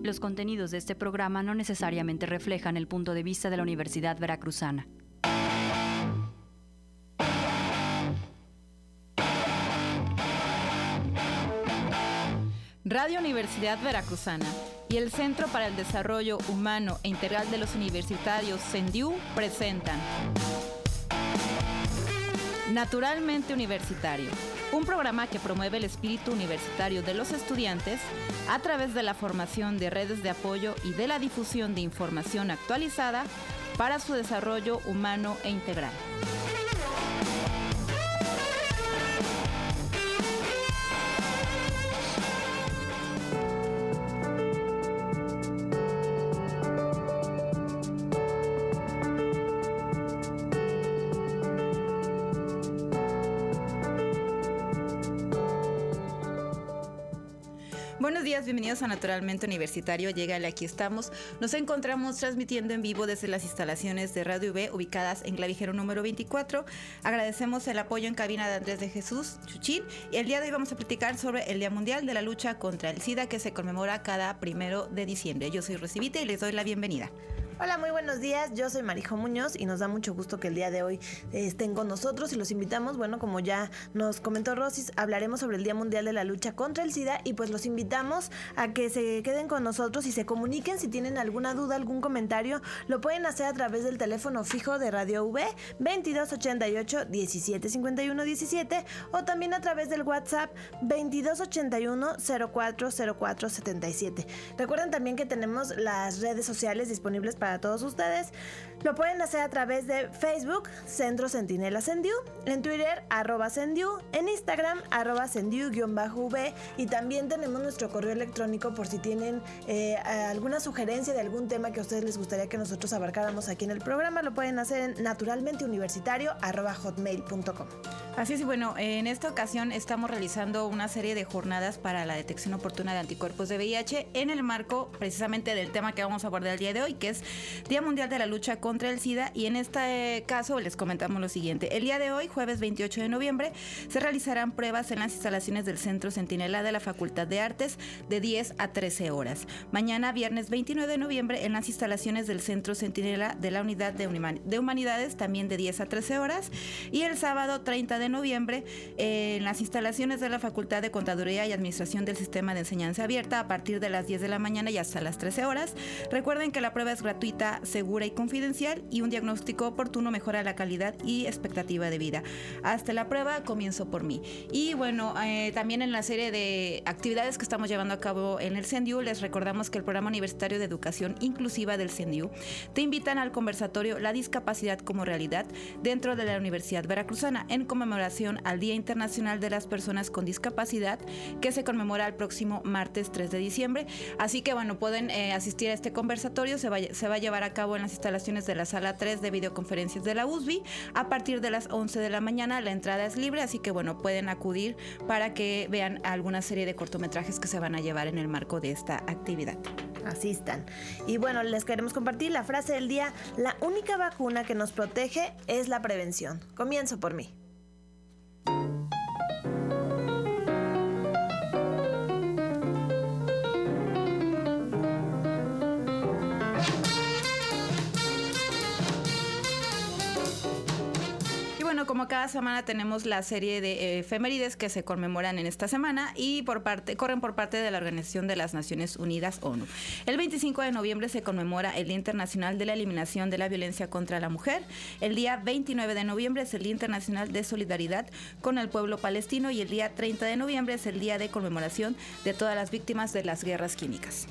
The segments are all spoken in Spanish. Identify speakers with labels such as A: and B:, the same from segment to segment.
A: Los contenidos de este programa no necesariamente reflejan el punto de vista de la Universidad Veracruzana.
B: Radio Universidad Veracruzana y el Centro para el Desarrollo Humano e Integral de los Universitarios, CENDIU, presentan Naturalmente Universitario, un programa que promueve el espíritu universitario de los estudiantes a través de la formación de redes de apoyo y de la difusión de información actualizada para su desarrollo humano e integral. Buenos días, bienvenidos a Naturalmente Universitario. Llégale, aquí estamos. Nos encontramos transmitiendo en vivo desde las instalaciones de Radio UB ubicadas en Clavijero número 24. Agradecemos el apoyo en cabina de Andrés de Jesús Chuchín. Y el día de hoy vamos a platicar sobre el Día Mundial de la Lucha contra el SIDA, que se conmemora cada 1 de diciembre. Yo soy Rosivita y les doy la bienvenida.
C: Hola, muy buenos días. Yo soy Marijo Muñoz y nos da mucho gusto que el día de hoy estén con nosotros y los invitamos. Bueno, como ya nos comentó Rosis, hablaremos sobre el Día Mundial de la Lucha contra el SIDA y pues los invitamos a que se queden con nosotros y se comuniquen si tienen alguna duda, algún comentario. Lo pueden hacer a través del teléfono fijo de Radio UB 2288 1751 17 o también a través del WhatsApp 2281 0404 77. Recuerden también que tenemos las redes sociales disponibles para todos ustedes. Lo pueden hacer a través de Facebook, Centro Centinela CENDIU, en Twitter, @CENDIU, en Instagram, @CENDIU_V, y también tenemos nuestro correo electrónico por si tienen alguna sugerencia de algún tema que a ustedes les gustaría que nosotros abarcáramos aquí en el programa. Lo pueden hacer en naturalmenteuniversitario@hotmail.com.
B: Así es, y bueno, en esta ocasión estamos realizando una serie de jornadas para la detección oportuna de anticuerpos de VIH en el marco precisamente del tema que vamos a abordar el día de hoy, que es Día Mundial de la Lucha contra el SIDA, y en este caso les comentamos lo siguiente. El día de hoy, jueves 28 de noviembre, se realizarán pruebas en las instalaciones del Centro Centinela de la Facultad de Artes de 10 a 13 horas. Mañana, viernes 29 de noviembre, en las instalaciones del Centro Centinela de la Unidad de Humanidades, también de 10 a 13 horas. Y el sábado 30 de noviembre, en las instalaciones de la Facultad de Contaduría y Administración del Sistema de Enseñanza Abierta, a partir de las 10 de la mañana y hasta las 13 horas. Recuerden que la prueba es gratuita, segura y confidencial, y un diagnóstico oportuno mejora la calidad y expectativa de vida. Hasta la prueba, comienzo por mí. Y bueno, también en la serie de actividades que estamos llevando a cabo en el CENDIU, les recordamos que el Programa Universitario de Educación Inclusiva del CENDIU te invitan al conversatorio La Discapacidad como Realidad dentro de la Universidad Veracruzana, en conmemoración al Día Internacional de las Personas con Discapacidad, que se conmemora el próximo martes 3 de diciembre. Así que bueno, pueden asistir a este conversatorio. Se va a llevar a cabo en las instalaciones de la Sala 3 de videoconferencias de la USB a partir de las 11 de la mañana. La entrada es libre, así que bueno, pueden acudir para que vean alguna serie de cortometrajes que se van a llevar en el marco de esta actividad.
C: Asistan. Y bueno, les queremos compartir la frase del día: la única vacuna que nos protege es la prevención. Comienzo por mí.
B: Bueno, como cada semana tenemos la serie de efemérides que se conmemoran en esta semana y corren por parte de la Organización de las Naciones Unidas, ONU. El 25 de noviembre se conmemora el Día Internacional de la Eliminación de la Violencia contra la Mujer. El día 29 de noviembre es el Día Internacional de Solidaridad con el Pueblo Palestino, y el día 30 de noviembre es el Día de Conmemoración de todas las víctimas de las guerras químicas.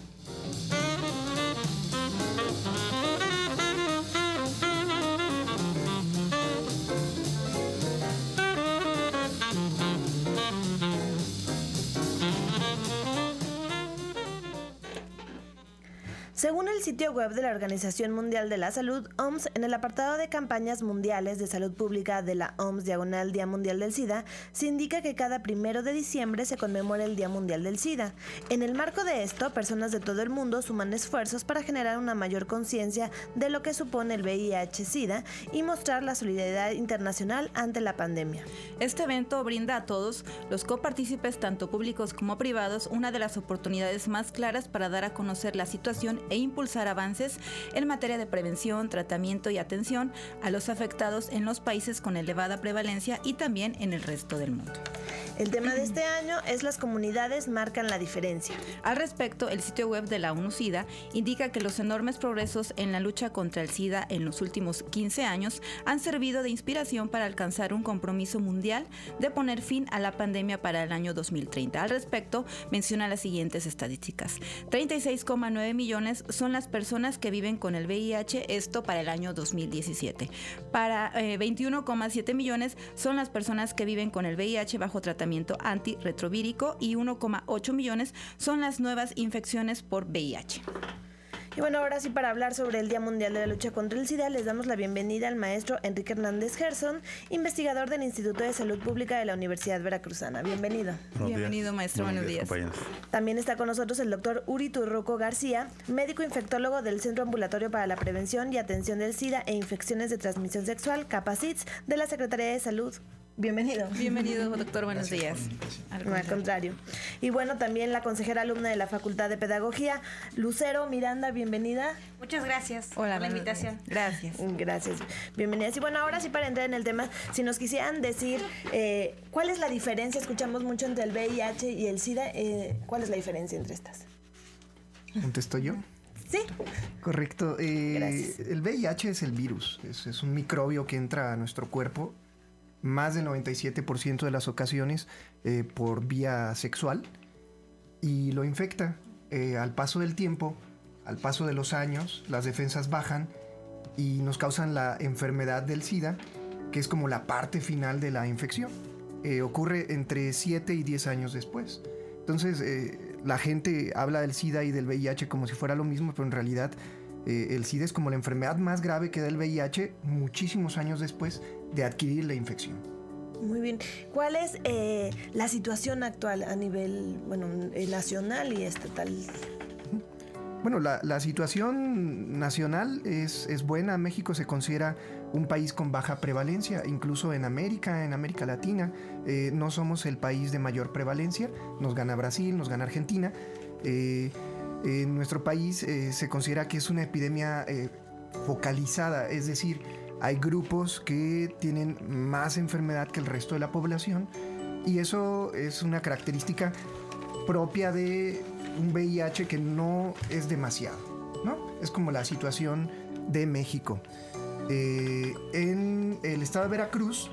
C: Según el sitio web de la Organización Mundial de la Salud, OMS, en el apartado de campañas mundiales de salud pública de la OMS /Día Mundial del SIDA, se indica que cada 1 de diciembre se conmemora el Día Mundial del SIDA. En el marco de esto, personas de todo el mundo suman esfuerzos para generar una mayor conciencia de lo que supone el VIH-SIDA y mostrar la solidaridad internacional ante la pandemia.
B: Este evento brinda a todos los copartícipes, tanto públicos como privados, una de las oportunidades más claras para dar a conocer la situación e impulsar avances en materia de prevención, tratamiento y atención a los afectados en los países con elevada prevalencia y también en el resto del mundo.
C: El tema de este año es las comunidades marcan la diferencia.
B: Al respecto, el sitio web de la ONU-SIDA indica que los enormes progresos en la lucha contra el SIDA en los últimos 15 años han servido de inspiración para alcanzar un compromiso mundial de poner fin a la pandemia para el año 2030. Al respecto, menciona las siguientes estadísticas. 36,9 millones son las personas que viven con el VIH, esto para el año 2017. Para 21,7 millones son las personas que viven con el VIH bajo tratamiento antirretrovírico y 1,8 millones son las nuevas infecciones por VIH.
C: Y bueno, ahora sí, para hablar sobre el Día Mundial de la Lucha contra el SIDA, les damos la bienvenida al maestro Enrique Hernández Gerson, investigador del Instituto de Salud Pública de la Universidad Veracruzana. Bienvenido.
B: Bienvenido, maestro. Buenos días.
C: También está con nosotros el doctor Uri Turruco García, médico infectólogo del Centro Ambulatorio para la Prevención y Atención del SIDA e Infecciones de Transmisión Sexual, CAPACITS, de la Secretaría de Salud. Bienvenido.
B: Bienvenido, doctor. Buenos días.
C: Al contrario. Y bueno, también la consejera alumna de la Facultad de Pedagogía, Lucero Miranda, bienvenida.
D: Muchas gracias por la invitación.
B: Gracias.
C: Gracias. Bienvenidas. Y bueno, ahora sí, para entrar en el tema, si nos quisieran decir cuál es la diferencia, escuchamos mucho entre el VIH y el SIDA, ¿cuál es la diferencia entre estas?
E: ¿Contesto yo?
C: Sí.
E: Correcto.
C: Gracias.
E: El VIH es el virus, es un microbio que entra a nuestro cuerpo más del 97% de las ocasiones por vía sexual y lo infecta. Al paso del tiempo, al paso de los años, las defensas bajan y nos causan la enfermedad del SIDA, que es como la parte final de la infección. Ocurre entre 7 y 10 años después. Entonces, la gente habla del SIDA y del VIH como si fuera lo mismo, pero en realidad el SIDA es como la enfermedad más grave que da el VIH muchísimos años después de adquirir la infección.
C: Muy bien. ¿Cuál es la situación actual a nivel nacional y estatal?
E: Bueno, la situación nacional es buena. México se considera un país con baja prevalencia, incluso en América Latina. No somos el país de mayor prevalencia. Nos gana Brasil, nos gana Argentina. En nuestro país se considera que es una epidemia focalizada, es decir, hay grupos que tienen más enfermedad que el resto de la población y eso es una característica propia de un VIH que no es demasiado, ¿no? Es como la situación de México. En el estado de Veracruz,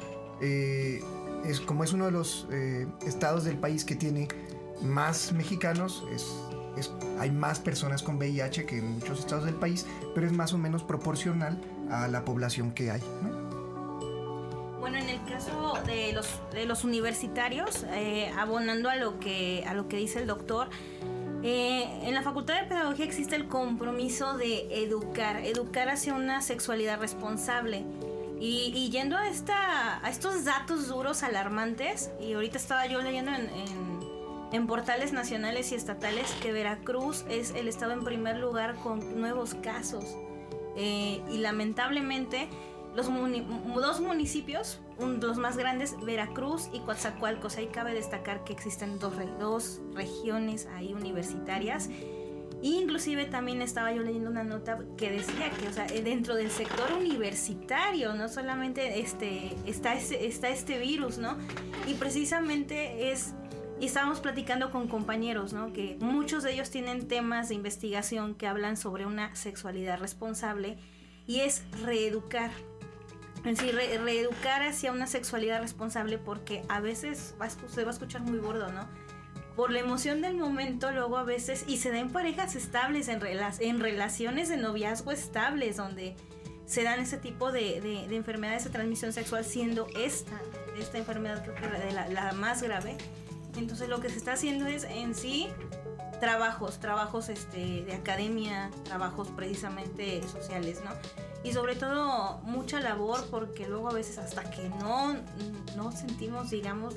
E: es uno de los estados del país que tiene más mexicanos, hay más personas con VIH que en muchos estados del país, pero es más o menos proporcional a la población que hay, ¿no?
D: Bueno, en el caso de los universitarios, abonando a lo que dice el doctor, en la Facultad de Pedagogía existe el compromiso de educar hacia una sexualidad responsable. Y yendo a estos datos duros, alarmantes, y ahorita estaba yo leyendo en portales nacionales y estatales que Veracruz es el estado en primer lugar con nuevos casos. Y lamentablemente los dos municipios, los más grandes, Veracruz y Coatzacoalcos, ahí cabe destacar que existen dos regiones ahí universitarias. Inclusive también estaba yo leyendo una nota que decía que, o sea, dentro del sector universitario no solamente está este virus, ¿no? Y precisamente y estábamos platicando con compañeros, ¿no? Que muchos de ellos tienen temas de investigación que hablan sobre una sexualidad responsable y es reeducar. En sí, reeducar hacia una sexualidad responsable, porque a veces se va a escuchar muy gordo, ¿no? Por la emoción del momento, luego a veces, y se da en parejas estables, en relaciones de noviazgo estables, donde se dan ese tipo de enfermedades de transmisión sexual, siendo esta enfermedad creo que la más grave. Entonces lo que se está haciendo es en sí trabajos de academia, trabajos precisamente sociales, ¿no? Y sobre todo mucha labor, porque luego a veces hasta que no sentimos, digamos,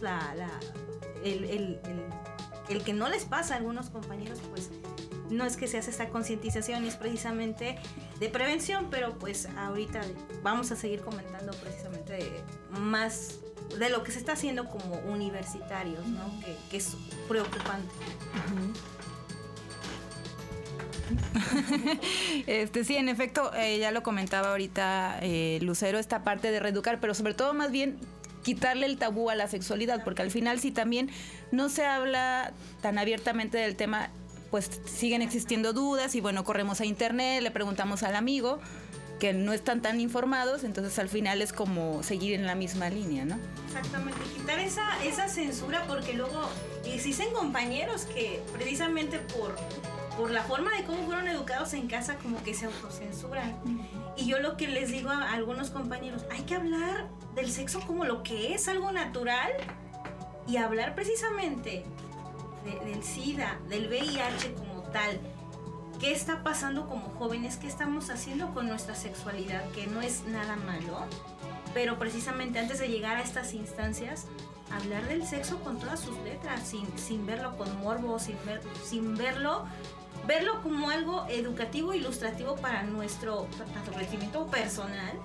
D: el que no les pasa a algunos compañeros, pues no es que se hace esta concientización, y es precisamente de prevención, pero pues ahorita vamos a seguir comentando precisamente más de lo que se está haciendo como universitarios, ¿no? Que es preocupante.
B: Sí, en efecto, ya lo comentaba ahorita Lucero, esta parte de reeducar, pero sobre todo más bien quitarle el tabú a la sexualidad, porque al final si también no se habla tan abiertamente del tema, pues siguen existiendo dudas y bueno, corremos a internet, le preguntamos al amigo, que no están tan informados, entonces al final es como seguir en la misma línea, ¿no?
D: Exactamente, quitar esa censura, porque luego existen compañeros que precisamente por la forma de cómo fueron educados en casa, como que se autocensuran. Y yo lo que les digo a algunos compañeros, hay que hablar del sexo como lo que es, algo natural, y hablar precisamente del SIDA, del VIH como tal. ¿Qué está pasando como jóvenes? ¿Qué estamos haciendo con nuestra sexualidad? Que no es nada malo, pero precisamente antes de llegar a estas instancias, hablar del sexo con todas sus letras, sin verlo con morbo, sin verlo como algo educativo, ilustrativo para nuestro tanto crecimiento personal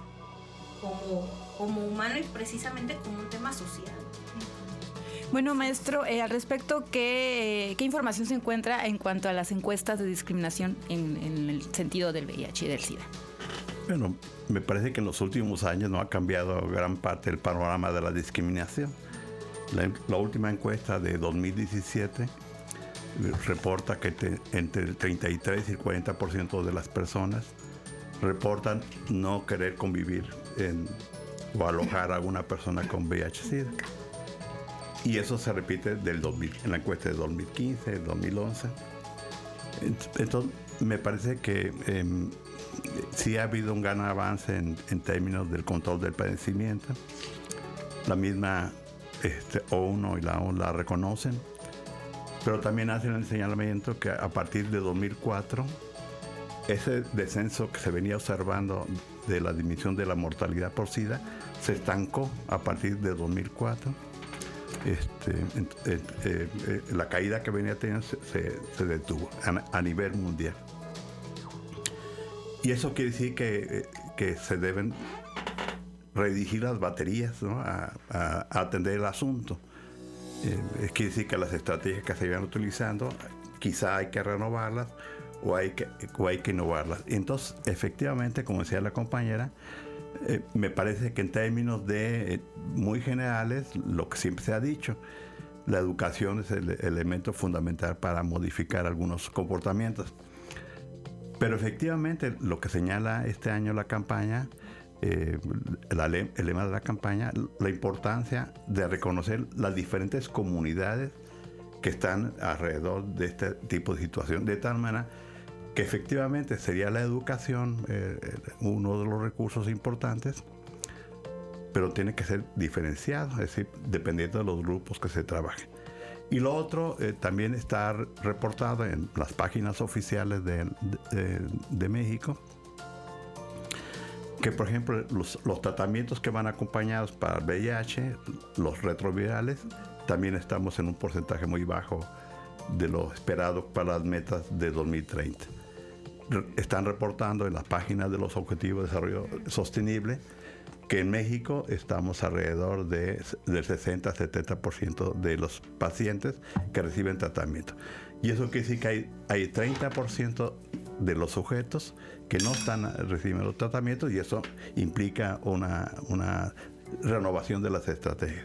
D: como humano, y precisamente como un tema social.
B: Bueno, maestro, al respecto, ¿qué información se encuentra en cuanto a las encuestas de discriminación en el sentido del VIH y del SIDA?
F: Bueno, me parece que en los últimos años no ha cambiado gran parte del panorama de la discriminación. La última encuesta de 2017 reporta que entre el 33 y el 40% de las personas reportan no querer convivir o alojar a una persona con VIH-Sida. Y eso se repite en la encuesta de 2015, 2011. Entonces, me parece que sí ha habido un gran avance en términos del control del padecimiento. La misma ONU y la ONU la reconocen, pero también hacen el señalamiento que a partir de 2004, ese descenso que se venía observando de la disminución de la mortalidad por SIDA se estancó a partir de 2004. La caída que venía teniendo se detuvo a nivel mundial. Y eso quiere decir que se deben redirigir las baterías, ¿no? a atender el asunto. Quiere decir que las estrategias que se iban utilizando quizá hay que renovarlas o hay que innovarlas. Entonces, efectivamente, como decía la compañera, me parece que en términos muy generales, lo que siempre se ha dicho, la educación es el elemento fundamental para modificar algunos comportamientos. Pero efectivamente, lo que señala este año la campaña, el lema de la campaña, la importancia de reconocer las diferentes comunidades que están alrededor de este tipo de situación, de tal manera que efectivamente sería la educación uno de los recursos importantes, pero tiene que ser diferenciado, es decir, dependiendo de los grupos que se trabajen. Y lo otro también está reportado en las páginas oficiales de México, que por ejemplo los tratamientos que van acompañados para el VIH, los retrovirales, también estamos en un porcentaje muy bajo de lo esperado para las metas de 2030. Están reportando en las páginas de los Objetivos de Desarrollo Sostenible que en México estamos alrededor del 60-70% de los pacientes que reciben tratamiento. Y eso quiere decir que hay 30% de los sujetos que no están recibiendo tratamientos, y eso implica una renovación de las estrategias.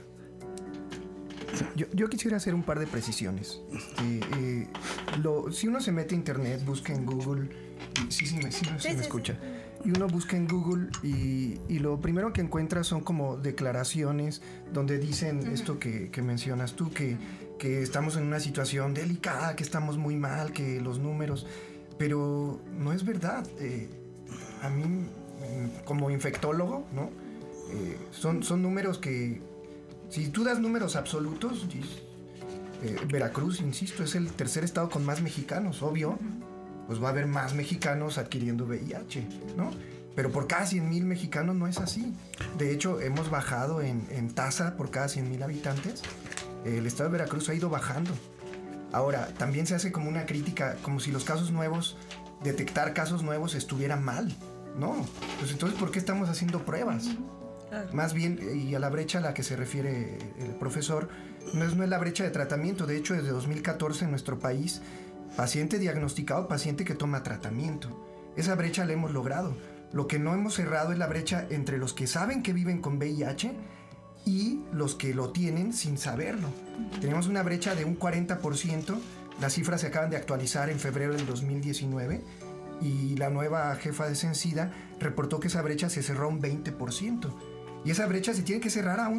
E: Yo quisiera hacer un par de precisiones. Si uno se mete a internet, busca en Google, sí me escucha. Y uno busca en Google y lo primero que encuentra son como declaraciones donde dicen esto que mencionas tú, que estamos en una situación delicada, que estamos muy mal, que los números... Pero no es verdad. A mí, como infectólogo, ¿no? Son números que... Si tú das números absolutos, Veracruz, insisto, es el tercer estado con más mexicanos, obvio. Pues va a haber más mexicanos adquiriendo VIH, ¿no? Pero por cada 100,000 mexicanos no es así. De hecho, hemos bajado en tasa por cada 100,000 habitantes. El estado de Veracruz ha ido bajando. Ahora, también se hace como una crítica, como si los casos nuevos, detectar casos nuevos estuviera mal. No, pues entonces, ¿por qué estamos haciendo pruebas? Más bien, y a la brecha a la que se refiere el profesor, no es la brecha de tratamiento. De hecho, desde 2014 en nuestro país, paciente diagnosticado, paciente que toma tratamiento. Esa brecha la hemos logrado. Lo que no hemos cerrado es la brecha entre los que saben que viven con VIH y los que lo tienen sin saberlo. Tenemos una brecha de un 40%. Las cifras se acaban de actualizar en febrero del 2019 y la nueva jefa de Cencida reportó que esa brecha se cerró a un 20%. Y esa brecha se tiene que cerrar a un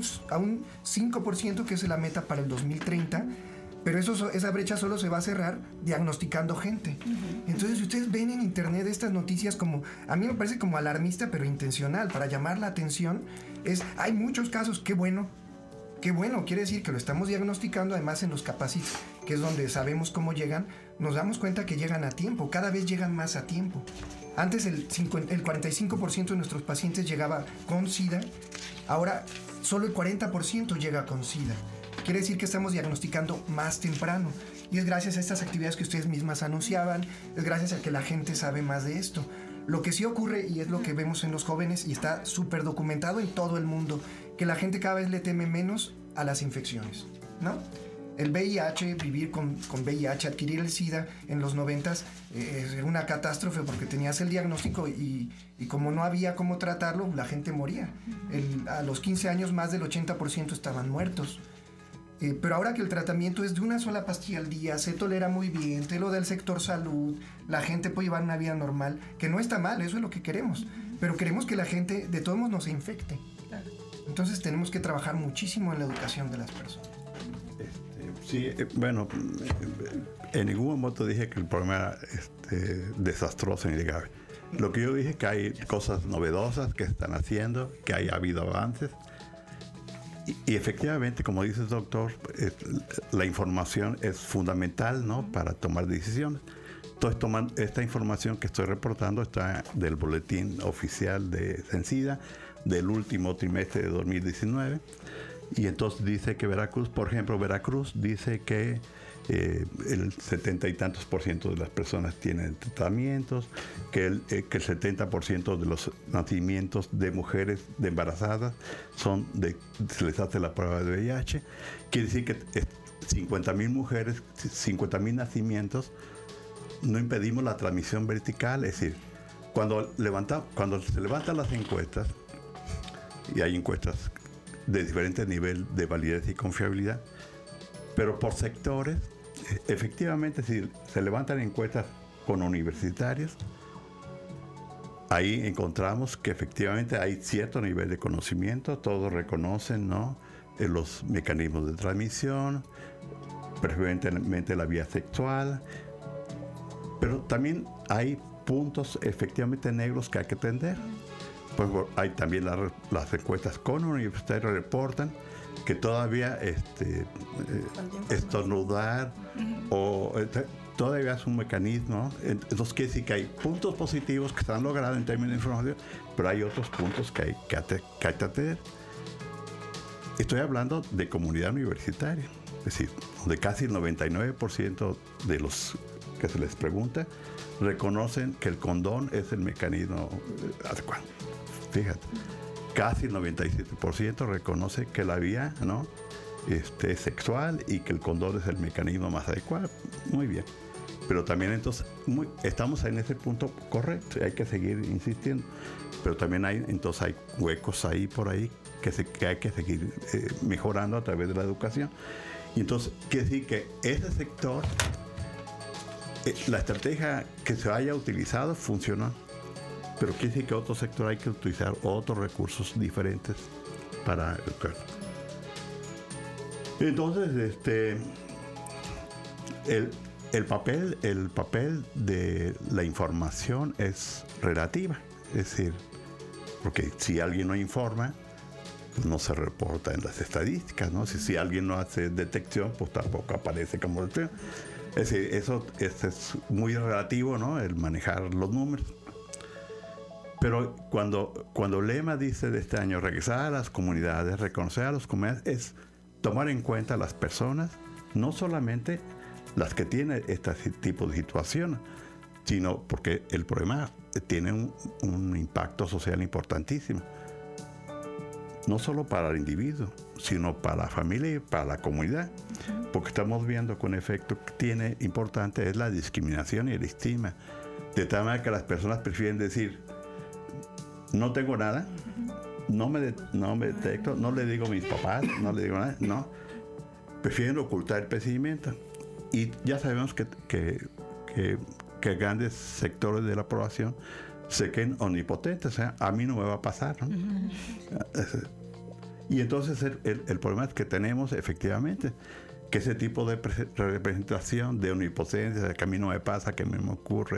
E: 5%, que es la meta para el 2030. Pero esa brecha solo se va a cerrar diagnosticando gente. Entonces, si ustedes ven en internet estas noticias como, a mí me parece como alarmista, pero intencional, para llamar la atención, hay muchos casos, qué bueno, quiere decir que lo estamos diagnosticando, además en los Capacits, que es donde sabemos cómo llegan, nos damos cuenta que llegan a tiempo, cada vez llegan más a tiempo. Antes el 45% de nuestros pacientes llegaba con SIDA, ahora solo el 40% llega con SIDA. Quiere decir que estamos diagnosticando más temprano. Y es gracias a estas actividades que ustedes mismas anunciaban, es gracias a que la gente sabe más de esto. Lo que sí ocurre, y es lo que vemos en los jóvenes, y está súper documentado en todo el mundo, que la gente cada vez le teme menos a las infecciones, ¿no? El VIH, vivir con VIH, adquirir el SIDA en los 90s es una catástrofe porque tenías el diagnóstico y como no había cómo tratarlo, la gente moría. A los 15 años más del 80% estaban muertos. Pero ahora que el tratamiento es de una sola pastilla al día, se tolera muy bien, te lo da el sector salud, la gente puede llevar una vida normal, que no está mal, eso es lo que queremos, pero queremos que la gente de todos modos no se infecte. Entonces tenemos que trabajar muchísimo en la educación de las personas.
F: Sí, bueno, en ningún momento dije que el problema era desastroso ni grave. Lo que yo dije es que hay cosas novedosas que están haciendo, que ha habido avances. Y efectivamente, como dice el doctor, la información es fundamental, ¿no?, para tomar decisiones. Entonces, esta información que estoy reportando está del boletín oficial de Cencida del último trimestre de 2019. Y entonces dice que Veracruz, por ejemplo, dice que el 70 y tantos % de las personas tienen tratamientos, que el 70% de los nacimientos de mujeres embarazadas se les hace la prueba de VIH. Quiere decir que 50,000 mujeres, 50,000 nacimientos, no impedimos la transmisión vertical. Es decir, cuando se levantan las encuestas, y hay encuestas de diferente nivel de validez y confiabilidad, pero por sectores, efectivamente, si se levantan encuestas con universitarios, ahí encontramos que efectivamente hay cierto nivel de conocimiento, todos reconocen, ¿no?, los mecanismos de transmisión, preferentemente la vía sexual, pero también hay puntos efectivamente negros que hay que atender. Pues hay también las encuestas con universitarios reportan que todavía estornudar todavía es un mecanismo. Entonces quiere decir que hay puntos positivos que están logrados en términos de información, pero hay otros puntos que hay que atender. Estoy hablando de comunidad universitaria, es decir, donde casi el 99% de los que se les pregunta reconocen que el condón es el mecanismo adecuado. Fíjate, casi el 97% reconoce que la vía, ¿no?, es sexual y que el condón es el mecanismo más adecuado. Muy bien. Pero también entonces estamos en ese punto correcto y hay que seguir insistiendo. Pero también hay huecos ahí por ahí que hay que seguir mejorando a través de la educación. Y entonces quiere decir que ese sector, la estrategia que se haya utilizado funcionó. Pero quiere decir que otro sector hay que utilizar otros recursos diferentes para educar. Entonces, el papel de la información es relativa. Es decir, porque si alguien no informa, no se reporta en las estadísticas, ¿no? Si alguien no hace detección, pues tampoco aparece como detección. Es decir, eso es muy relativo, ¿no? El manejar los números. Pero cuando el lema dice de este año, regresar a las comunidades, reconocer a las comunidades, es tomar en cuenta a las personas, no solamente las que tienen este tipo de situaciones, sino porque el problema tiene un impacto social importantísimo. No solo para el individuo, sino para la familia y para la comunidad. Porque estamos viendo que un efecto que tiene importante es la discriminación y el estigma. De tal manera que las personas prefieren decir, no tengo nada, no me detecto, no le digo a mis papás, no le digo nada, no. Prefieren ocultar el padecimiento. Y ya sabemos que grandes sectores de la población se queden omnipotentes, o sea, a mí no me va a pasar, ¿no? Y entonces el problema es que tenemos efectivamente que ese tipo de representación de omnipotencia, que a mí no me pasa, que me ocurre,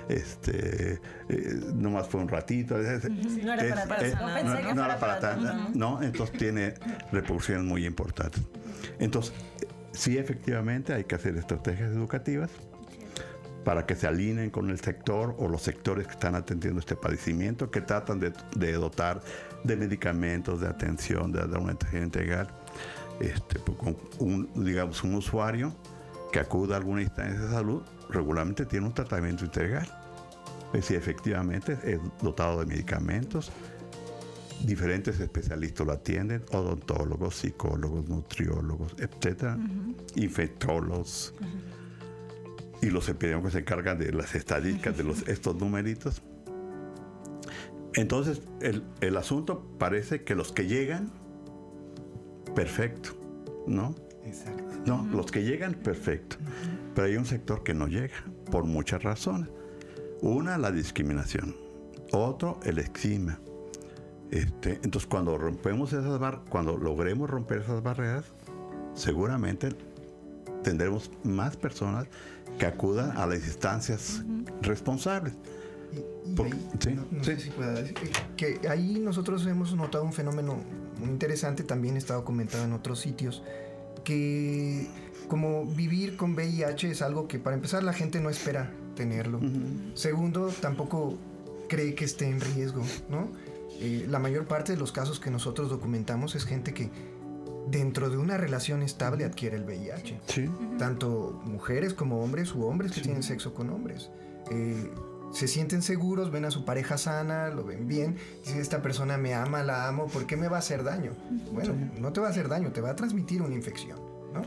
F: nomás fue un ratito.
C: No era para tanto.
F: No era para tanto. No, entonces tiene repercusiones muy importantes. Entonces, sí, efectivamente hay que hacer estrategias educativas para que se alineen con el sector o los sectores que están atendiendo este padecimiento, que tratan de dotar de medicamentos, de atención, de dar una atención integral. Con un usuario que acuda a alguna instancia de salud regularmente tiene un tratamiento integral. Es decir, efectivamente es dotado de medicamentos, diferentes especialistas lo atienden, odontólogos, psicólogos, nutriólogos, etcétera, infectólogos. Y los epidemiólogos se encargan de las estadísticas de estos numeritos. Entonces, el asunto parece que los que llegan, perfecto, ¿no?
E: Exacto.
F: No, los que llegan, perfecto. Pero hay un sector que no llega, por muchas razones. Una, la discriminación. Otro, el estigma. Entonces, cuando logremos romper esas barreras, seguramente tendremos más personas que acudan a las instancias responsables.
E: No sé si pueda decir que ahí nosotros hemos notado un fenómeno muy interesante, también está documentado en otros sitios, que como vivir con VIH es algo que para empezar la gente no espera tenerlo. Segundo, tampoco cree que esté en riesgo, ¿no? La mayor parte de los casos que nosotros documentamos es gente que dentro de una relación estable adquiere el VIH.
F: Sí.
E: Tanto mujeres como hombres u hombres que tienen sexo con hombres. Se sienten seguros, ven a su pareja sana, lo ven bien, dicen, esta persona me ama, la amo, ¿por qué me va a hacer daño? Bueno, no te va a hacer daño, te va a transmitir una infección, ¿no?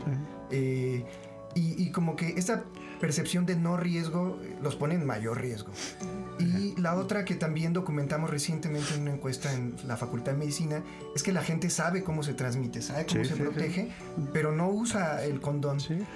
E: Y como que esta percepción de no riesgo los pone en mayor riesgo. Y la otra que también documentamos recientemente en una encuesta en la Facultad de Medicina es que la gente sabe cómo se transmite, sabe cómo se protege, pero no usa el condón.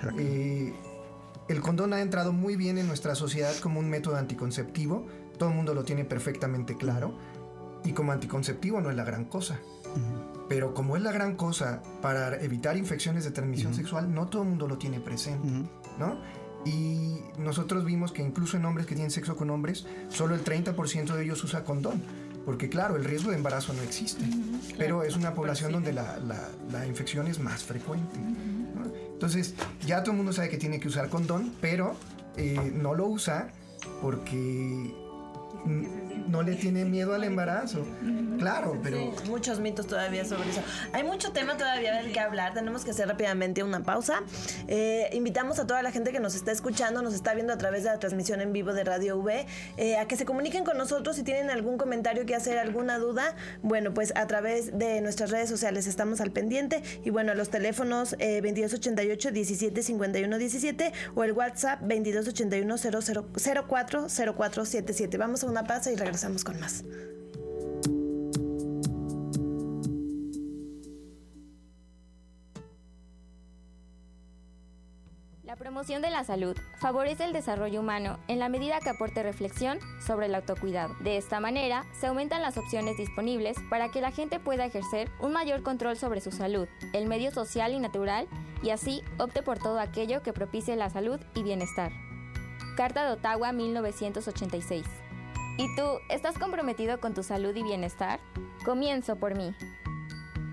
E: El condón ha entrado muy bien en nuestra sociedad como un método anticonceptivo, todo el mundo lo tiene perfectamente claro, y como anticonceptivo no es la gran cosa. Pero como es la gran cosa para evitar infecciones de transmisión sexual, no todo el mundo lo tiene presente, ¿no? Y nosotros vimos que incluso en hombres que tienen sexo con hombres, solo el 30% de ellos usa condón. Porque claro, el riesgo de embarazo no existe, pero es una población donde la infección es más frecuente, ¿no? Entonces, ya todo el mundo sabe que tiene que usar condón, pero no lo usa porque no le tiene miedo al embarazo. Claro, pero...
C: Sí, muchos mitos todavía sobre eso. Hay mucho tema todavía del que hablar. Tenemos que hacer rápidamente una pausa. Invitamos a toda la gente que nos está escuchando, nos está viendo a través de la transmisión en vivo de Radio V, a que se comuniquen con nosotros si tienen algún comentario que hacer, alguna duda. Bueno, pues a través de nuestras redes sociales estamos al pendiente. Y bueno, los teléfonos 2288-1751-17 o el WhatsApp 2281-040477. Vamos a una pausa y regresamos con más.
G: La promoción de la salud favorece el desarrollo humano en la medida que aporte reflexión sobre el autocuidado. De esta manera, se aumentan las opciones disponibles para que la gente pueda ejercer un mayor control sobre su salud, el medio social y natural, y así opte por todo aquello que propicie la salud y bienestar. Carta de Ottawa, 1986. ¿Y tú, estás comprometido con tu salud y bienestar? Comienzo por mí.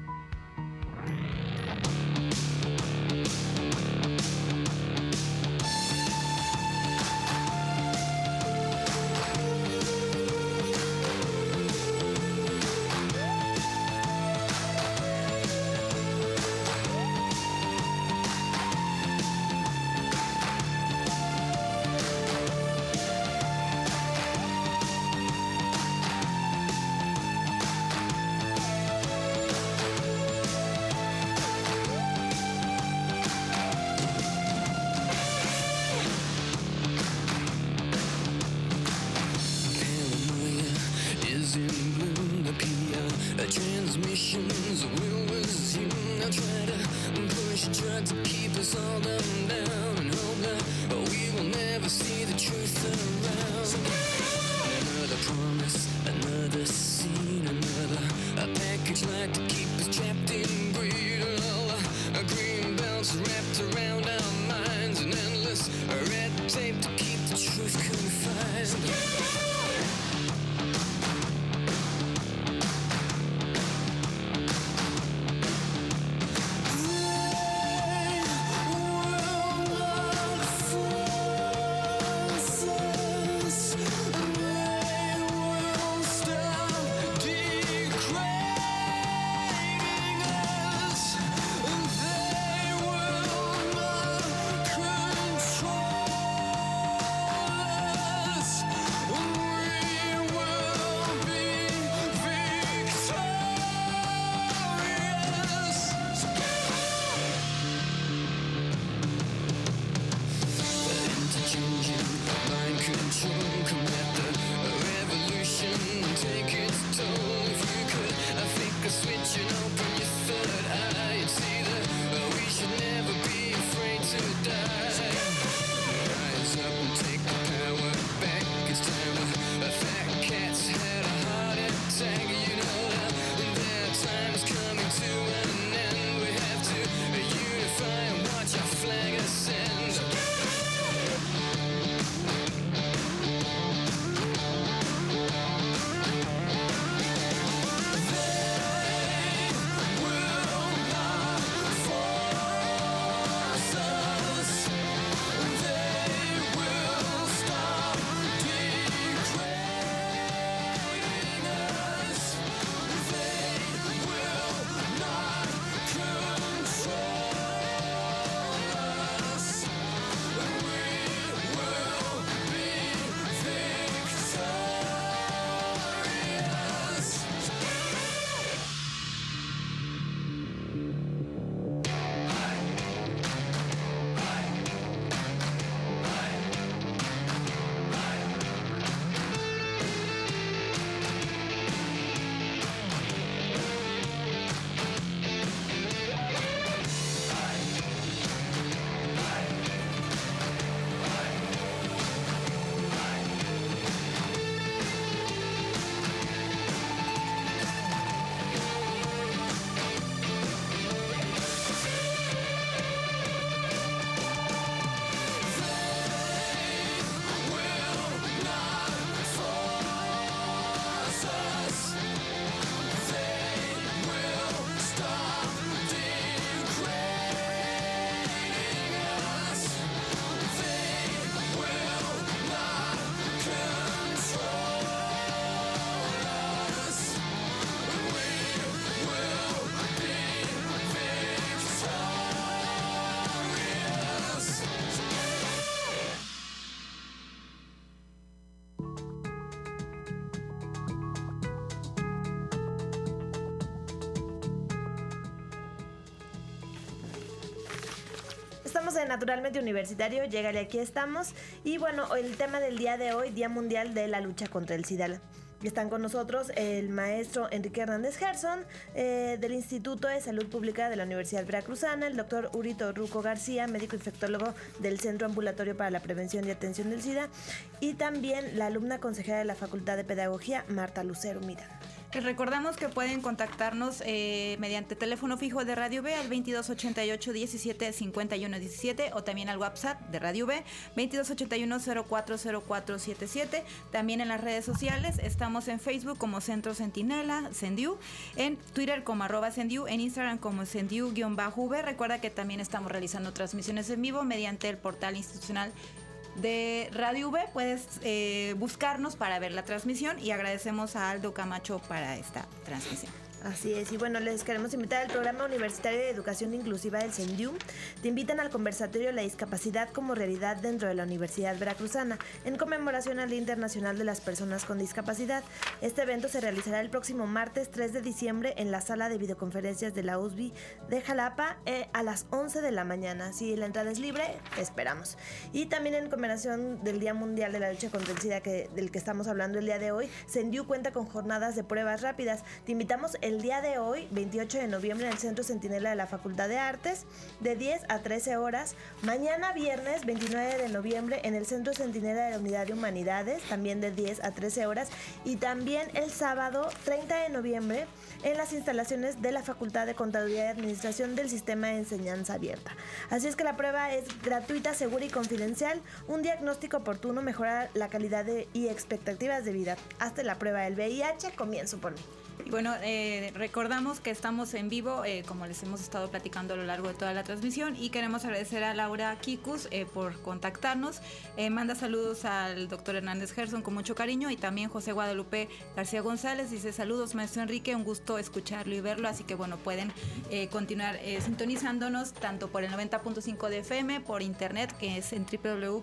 C: Seguimos en Naturalmente Universitario, llégale, aquí estamos. Y bueno, el tema del día de hoy, Día Mundial de la Lucha contra el SIDA. Están con nosotros el maestro Enrique Hernández Gerson, del Instituto de Salud Pública de la Universidad Veracruzana, el doctor Urito Ruco García, médico infectólogo del Centro Ambulatorio para la Prevención y Atención del SIDA, y también la alumna consejera de la Facultad de Pedagogía, Marta Lucero Miranda.
B: Les recordamos que pueden contactarnos mediante teléfono fijo de Radio B al 2288 17 51 17 o también al WhatsApp de Radio B 2281 040477. También en las redes sociales estamos en Facebook como Centro Centinela, Sendiu, en Twitter como @Sendiu, en Instagram como Sendiu-V. Recuerda que también estamos realizando transmisiones en vivo mediante el portal institucional de Radio V. Puedes buscarnos para ver la transmisión y agradecemos a Aldo Camacho para esta transmisión.
C: Así es, y bueno, les queremos invitar al Programa Universitario de Educación Inclusiva del CENDIU. Te invitan al conversatorio La Discapacidad como Realidad dentro de la Universidad Veracruzana, en conmemoración al Día Internacional de las Personas con Discapacidad. Este evento se realizará el próximo martes 3 de diciembre en la sala de videoconferencias de la USB de Jalapa a las 11 de la mañana. Si la entrada es libre, te esperamos. Y también en conmemoración del Día Mundial de la Lucha contra el SIDA, del que estamos hablando el día de hoy, CENDIU cuenta con jornadas de pruebas rápidas. Te invitamos el día de hoy, 28 de noviembre, en el Centro Centinela de la Facultad de Artes, de 10 a 13 horas. Mañana viernes, 29 de noviembre, en el Centro Centinela de la Unidad de Humanidades, también de 10 a 13 horas. Y también el sábado, 30 de noviembre, en las instalaciones de la Facultad de Contaduría y Administración del Sistema de Enseñanza Abierta. Así es que la prueba es gratuita, segura y confidencial. Un diagnóstico oportuno mejora la calidad y expectativas de vida. Hazte la prueba del VIH, comienzo por mí.
B: Y bueno, recordamos que estamos en vivo, como les hemos estado platicando a lo largo de toda la transmisión, y queremos agradecer a Laura Kikus por contactarnos. Manda saludos al doctor Hernández Gerson con mucho cariño, y también José Guadalupe García González dice: saludos, maestro Enrique, un gusto escucharlo y verlo. Así que bueno, pueden continuar sintonizándonos tanto por el 90.5 de FM, por internet, que es en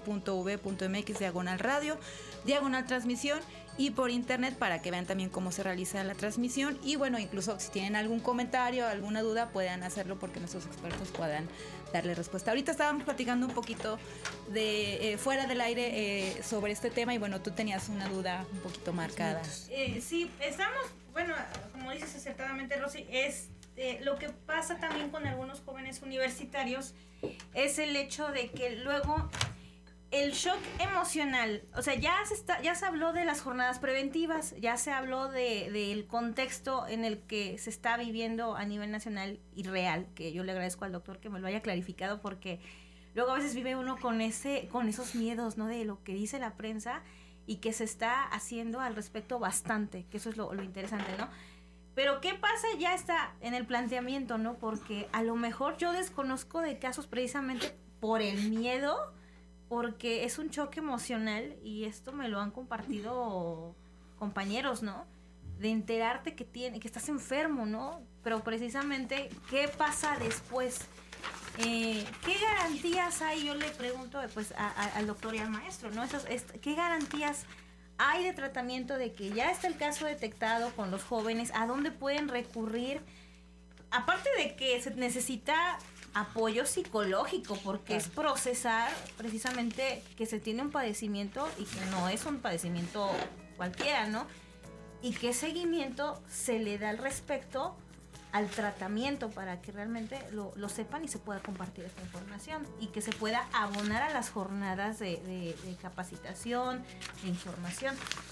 B: www.v.mx/radio, /transmisión, y por internet para que vean también cómo se realiza la transmisión. Y bueno, incluso si tienen algún comentario, alguna duda, puedan hacerlo porque nuestros expertos puedan darle respuesta. Ahorita estábamos platicando un poquito de fuera del aire sobre este tema, y bueno, tú tenías una duda un poquito marcada.
D: Sí, estamos, bueno, como dices acertadamente, Rosy, es lo que pasa también con algunos jóvenes universitarios es el hecho de que luego el shock emocional, o sea, ya se habló de las jornadas preventivas, ya se habló del contexto en el que se está viviendo a nivel nacional y real, que yo le agradezco al doctor que me lo haya clarificado, porque luego a veces vive uno con esos miedos, ¿no? De lo que dice la prensa y que se está haciendo al respecto bastante, que eso es lo interesante, ¿no? Pero ¿qué pasa? Ya está en el planteamiento, ¿no? Porque a lo mejor yo desconozco de casos precisamente por el miedo, porque es un choque emocional, y esto me lo han compartido compañeros, ¿no? De enterarte que estás enfermo, ¿no? Pero precisamente, ¿qué pasa después? ¿Qué garantías hay? Yo le pregunto pues al doctor y al maestro, ¿no? ¿Qué garantías hay de tratamiento de que ya está el caso detectado con los jóvenes? ¿A dónde pueden recurrir? Aparte de que se necesita apoyo psicológico, porque es procesar precisamente que se tiene un padecimiento y que no es un padecimiento cualquiera, ¿no? Y qué seguimiento se le da al respecto al tratamiento para que realmente lo sepan y se pueda compartir esta información y que se pueda abonar a las jornadas de capacitación, de información.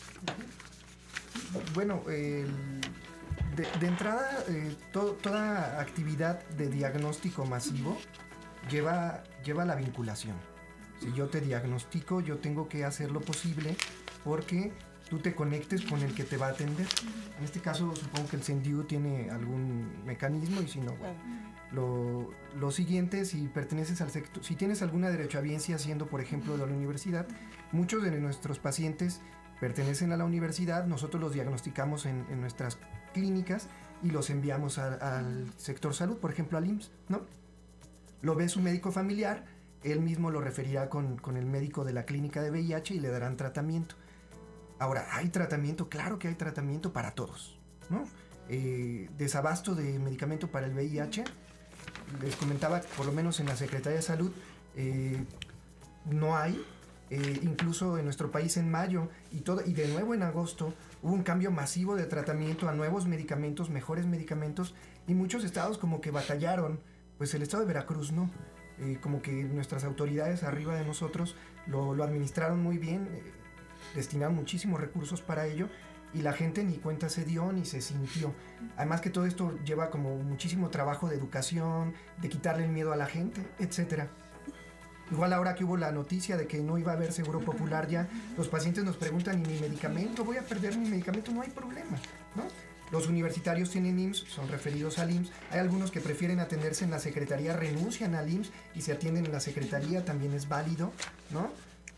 E: Bueno, de entrada, toda actividad de diagnóstico masivo lleva la vinculación. Si yo te diagnostico, yo tengo que hacer lo posible porque tú te conectes con el que te va a atender. En este caso, supongo que el CENDIU tiene algún mecanismo, y si no, bueno, lo siguiente, si perteneces al sector, si tienes alguna derechohabiencia siendo, por ejemplo, de la universidad, muchos de nuestros pacientes pertenecen a la universidad, nosotros los diagnosticamos en nuestras clínicas y los enviamos al sector salud, por ejemplo al IMSS, ¿no? Lo ve su médico familiar, él mismo lo referirá con el médico de la clínica de VIH y le darán tratamiento. Ahora, ¿hay tratamiento? Claro que hay tratamiento para todos, ¿no? Desabasto de medicamento para el VIH, les comentaba, por lo menos en la Secretaría de Salud, no hay. Incluso en nuestro país en mayo y de nuevo en agosto hubo un cambio masivo de tratamiento a nuevos medicamentos, mejores medicamentos, y muchos estados como que batallaron, pues el estado de Veracruz no, como que nuestras autoridades arriba de nosotros lo administraron muy bien, destinaron muchísimos recursos para ello, y la gente ni cuenta se dio ni se sintió. Además que todo esto lleva como muchísimo trabajo de educación, de quitarle el miedo a la gente, etcétera. Igual ahora que hubo la noticia de que no iba a haber seguro popular ya, los pacientes nos preguntan, ¿y mi medicamento? ¿Voy a perder mi medicamento? No hay problema, ¿no? Los universitarios tienen IMSS, son referidos al IMSS. Hay algunos que prefieren atenderse en la secretaría, renuncian al IMSS y se atienden en la secretaría, también es válido, ¿no?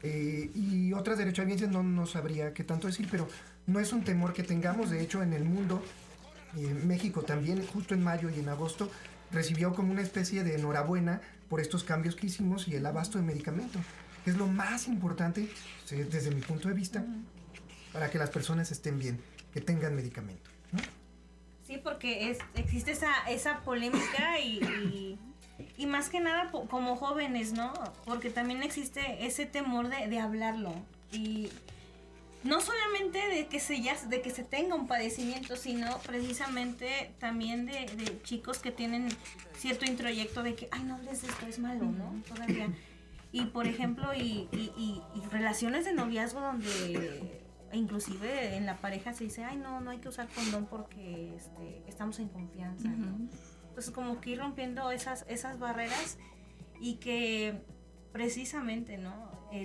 E: Y otras derechohabientes no sabría qué tanto decir, pero no es un temor que tengamos. De hecho, en el mundo, México también, justo en mayo y en agosto, recibió como una especie de enhorabuena por estos cambios que hicimos y el abasto de medicamento, que es lo más importante desde mi punto de vista para que las personas estén bien, que tengan medicamento, ¿no?
D: Sí, porque existe esa polémica y más que nada como jóvenes, ¿no? Porque también existe ese temor de hablarlo, y no solamente de que se tenga un padecimiento, sino precisamente también de chicos que tienen cierto introyecto de que, ay, no hables de esto, es malo, ¿no? Todavía. Y por ejemplo, y relaciones de noviazgo donde inclusive en la pareja se dice, ay, no hay que usar condón porque estamos en confianza, ¿no? Entonces como que ir rompiendo esas barreras, y que precisamente, ¿no?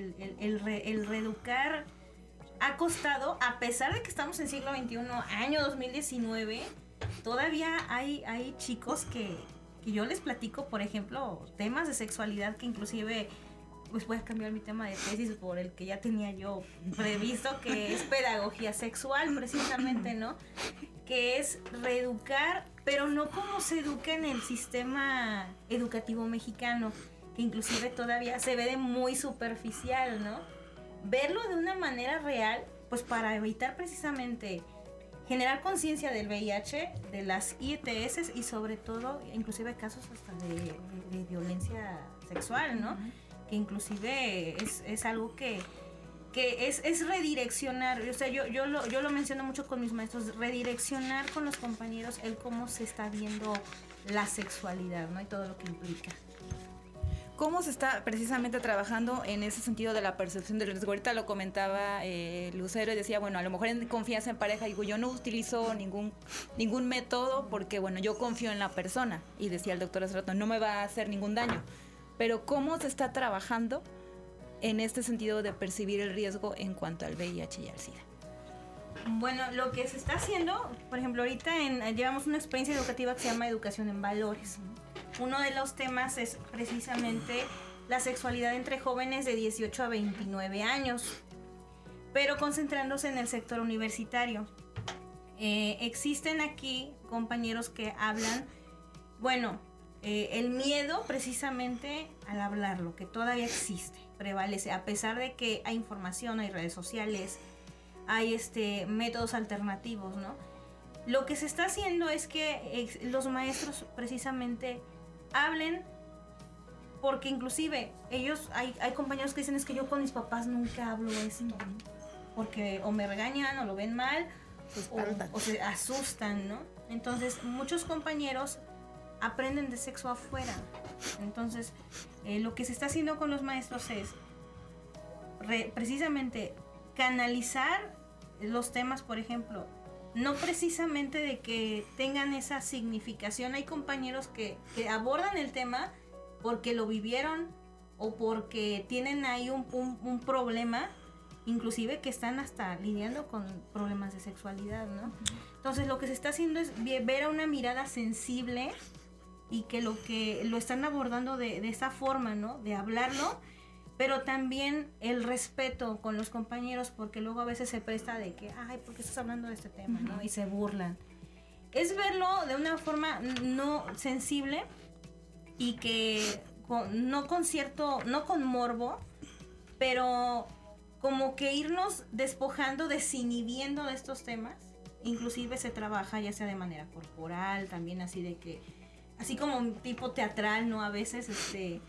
D: El reeducar ha costado, a pesar de que estamos en siglo XXI, año 2019, todavía hay chicos que yo les platico, por ejemplo, temas de sexualidad que inclusive, pues voy a cambiar mi tema de tesis por el que ya tenía yo previsto, que es pedagogía sexual, precisamente, ¿no? Que es reeducar, pero no como se educa en el sistema educativo mexicano, que inclusive todavía se ve de muy superficial, ¿no? Verlo de una manera real, pues para evitar precisamente generar conciencia del VIH, de las IETS y sobre todo, inclusive casos hasta de violencia sexual, ¿no? Que inclusive es algo que es redireccionar. O sea, yo lo menciono mucho con mis maestros, redireccionar con los compañeros el cómo se está viendo la sexualidad, ¿no? Y todo lo que implica.
B: ¿Cómo se está precisamente trabajando en ese sentido de la percepción del riesgo? Ahorita lo comentaba Lucero y decía, bueno, a lo mejor en confianza en pareja, digo, yo no utilizo ningún método porque, bueno, yo confío en la persona. Y decía el doctor hace rato, no me va a hacer ningún daño. Pero ¿cómo se está trabajando en este sentido de percibir el riesgo en cuanto al VIH y al SIDA?
D: Bueno, lo que se está haciendo, por ejemplo, ahorita llevamos una experiencia educativa que se llama Educación en Valores. Uno de los temas es precisamente la sexualidad entre jóvenes de 18 a 29 años, pero concentrándose en el sector universitario. Existen aquí compañeros que hablan, bueno, el miedo precisamente al hablarlo, que todavía existe, prevalece, a pesar de que hay información, hay redes sociales, hay métodos alternativos, ¿no? Lo que se está haciendo es que los maestros precisamente hablen, porque inclusive ellos, hay compañeros que dicen, es que yo con mis papás nunca hablo esto, ¿no? Porque o me regañan o lo ven mal o se asustan, ¿no? Entonces muchos compañeros aprenden de sexo afuera. Entonces lo que se está haciendo con los maestros es precisamente canalizar los temas, por ejemplo, no precisamente de que tengan esa significación. Hay compañeros que abordan el tema porque lo vivieron o porque tienen ahí un problema, inclusive que están hasta lidiando con problemas de sexualidad, ¿no? Entonces lo que se está haciendo es ver a una mirada sensible y que lo están abordando de esa forma, ¿no? De hablarlo, pero también el respeto con los compañeros, porque luego a veces se presta de que, ay, ¿por qué estás hablando de este tema? ¿No? Y se burlan. Es verlo de una forma no sensible y que no con morbo, pero como que irnos despojando, desinhibiendo de estos temas. Inclusive se trabaja ya sea de manera corporal, también así de que, así como un tipo teatral, ¿no? A veces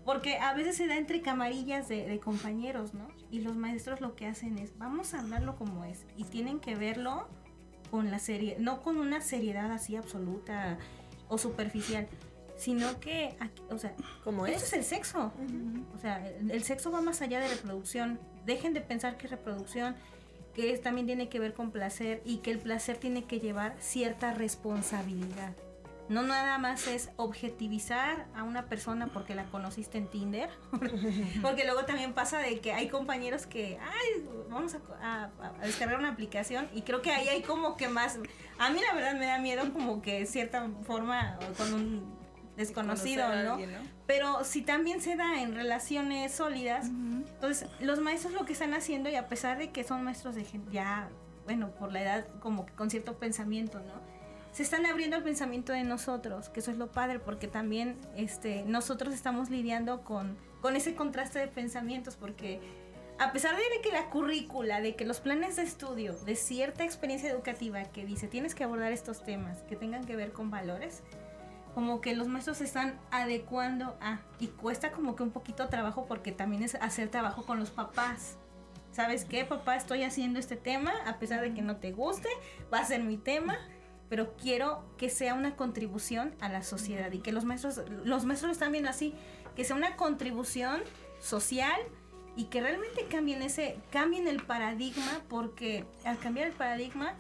D: Porque a veces se da entre camarillas de compañeros, ¿no? Y los maestros lo que hacen es, vamos a hablarlo como es. Y tienen que verlo con la serie, no con una seriedad así absoluta o superficial, sino que, o sea,
C: ¿Cómo
D: esto
C: es?
D: es el sexo. O sea, el sexo va más allá de reproducción. Dejen de pensar que es reproducción, que también tiene que ver con placer y que el placer tiene que llevar cierta responsabilidad. No nada más es objetivizar a una persona porque la conociste en Tinder, porque luego también pasa de que hay compañeros que, vamos a descargar una aplicación, y creo que ahí hay como que más, a mí la verdad me da miedo como que cierta forma con un desconocido, ¿no? Alguien, ¿no? Pero si también se da en relaciones sólidas, entonces los maestros lo que están haciendo, y a pesar de que son maestros de gente ya, bueno, por la edad como que con cierto pensamiento, ¿no? Se están abriendo al pensamiento de nosotros, que eso es lo padre, porque también nosotros estamos lidiando con ese contraste de pensamientos, porque a pesar de que la currícula, de que los planes de estudio, de cierta experiencia educativa que dice tienes que abordar estos temas que tengan que ver con valores, como que los maestros se están adecuando y cuesta como que un poquito trabajo, porque también es hacer trabajo con los papás. ¿Sabes qué, papá? Estoy haciendo este tema, a pesar de que no te guste, va a ser mi tema, pero quiero que sea una contribución a la sociedad, y que los maestros lo están viendo así, que sea una contribución social y que realmente cambien el paradigma, porque al cambiar el paradigma